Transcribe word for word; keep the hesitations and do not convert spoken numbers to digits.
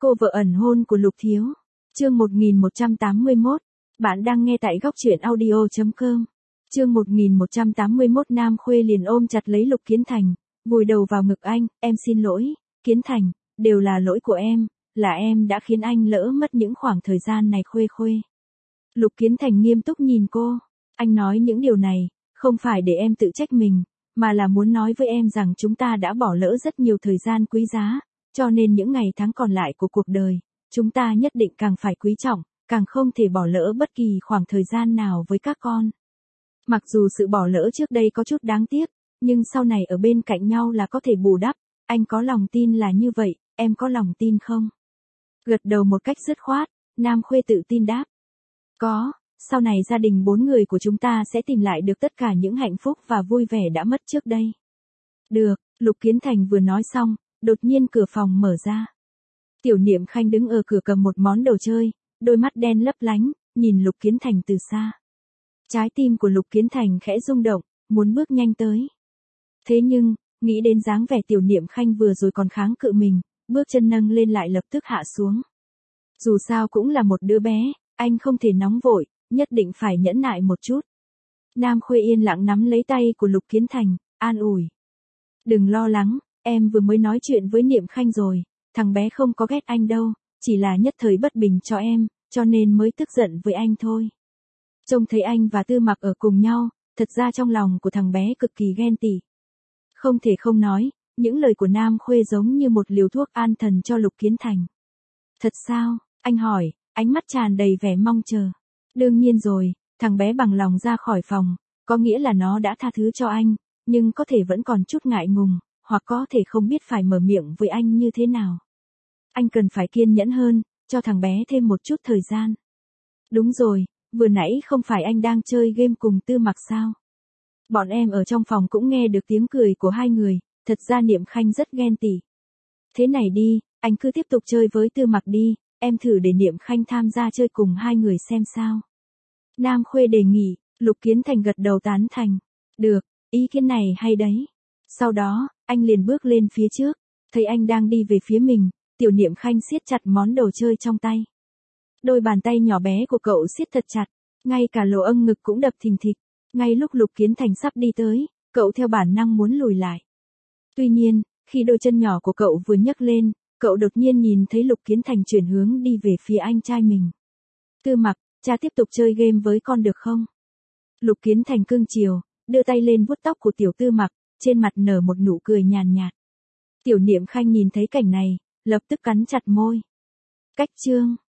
Cô vợ ẩn hôn của Lục Thiếu. Chương một nghìn một trăm tám mươi mốt. Bạn đang nghe tại góc truyện audio chấm com. Chương một nghìn một trăm tám mươi mốt. Nam Khuê liền ôm chặt lấy Lục Kiến Thành, vùi đầu vào ngực anh. Em xin lỗi, Kiến Thành, đều là lỗi của em, là em đã khiến anh lỡ mất những khoảng thời gian này. Khuê Khuê. Lục Kiến Thành nghiêm túc nhìn cô. Anh nói những điều này, không phải để em tự trách mình, mà là muốn nói với em rằng chúng ta đã bỏ lỡ rất nhiều thời gian quý giá, cho nên những ngày tháng còn lại của cuộc đời, chúng ta nhất định càng phải quý trọng, càng không thể bỏ lỡ bất kỳ khoảng thời gian nào với các con. Mặc dù sự bỏ lỡ trước đây có chút đáng tiếc, nhưng sau này ở bên cạnh nhau là có thể bù đắp, anh có lòng tin là như vậy, em có lòng tin không? Gật đầu một cách dứt khoát, Nam Khuê tự tin đáp. Có, sau này gia đình bốn người của chúng ta sẽ tìm lại được tất cả những hạnh phúc và vui vẻ đã mất trước đây. Được, Lục Kiến Thành vừa nói xong, đột nhiên cửa phòng mở ra. Tiểu Niệm Khanh đứng ở cửa cầm một món đồ chơi, đôi mắt đen lấp lánh, nhìn Lục Kiến Thành từ xa. Trái tim của Lục Kiến Thành khẽ rung động, muốn bước nhanh tới. Thế nhưng, nghĩ đến dáng vẻ Tiểu Niệm Khanh vừa rồi còn kháng cự mình, bước chân nâng lên lại lập tức hạ xuống. Dù sao cũng là một đứa bé, anh không thể nóng vội, nhất định phải nhẫn nại một chút. Nam Khuê yên lặng nắm lấy tay của Lục Kiến Thành, an ủi. Đừng lo lắng, em vừa mới nói chuyện với Niệm Khanh rồi, thằng bé không có ghét anh đâu, chỉ là nhất thời bất bình cho em, cho nên mới tức giận với anh thôi. Trông thấy anh và Tư Mặc ở cùng nhau, thật ra trong lòng của thằng bé cực kỳ ghen tị. Không thể không nói, những lời của Nam Khuê giống như một liều thuốc an thần cho Lục Kiến Thành. Thật sao? Anh hỏi, ánh mắt tràn đầy vẻ mong chờ. Đương nhiên rồi, thằng bé bằng lòng ra khỏi phòng, có nghĩa là nó đã tha thứ cho anh, nhưng có thể vẫn còn chút ngại ngùng, hoặc có thể không biết phải mở miệng với anh như thế nào. Anh cần phải kiên nhẫn hơn, cho thằng bé thêm một chút thời gian. Đúng rồi, vừa nãy không phải anh đang chơi game cùng Tư Mặc sao? Bọn em ở trong phòng cũng nghe được tiếng cười của hai người, thật ra Niệm Khanh rất ghen tị. Thế này đi, anh cứ tiếp tục chơi với Tư Mặc đi, em thử để Niệm Khanh tham gia chơi cùng hai người xem sao. Nam Khuê đề nghị, Lục Kiến Thành gật đầu tán thành. Được, ý kiến này hay đấy. Sau đó, anh liền bước lên phía trước, thấy anh đang đi về phía mình, Tiểu Niệm Khanh siết chặt món đồ chơi trong tay. Đôi bàn tay nhỏ bé của cậu siết thật chặt, ngay cả lỗ âng ngực cũng đập thình thịch. Ngay lúc Lục Kiến Thành sắp đi tới, cậu theo bản năng muốn lùi lại. Tuy nhiên, khi đôi chân nhỏ của cậu vừa nhấc lên, cậu đột nhiên nhìn thấy Lục Kiến Thành chuyển hướng đi về phía anh trai mình. Tư Mặc, cha tiếp tục chơi game với con được không? Lục Kiến Thành cưng chiều, đưa tay lên vuốt tóc của tiểu Tư Mặc, trên mặt nở một nụ cười nhàn nhạt. Tiểu Niệm Khanh nhìn thấy cảnh này, lập tức cắn chặt môi. Cách chương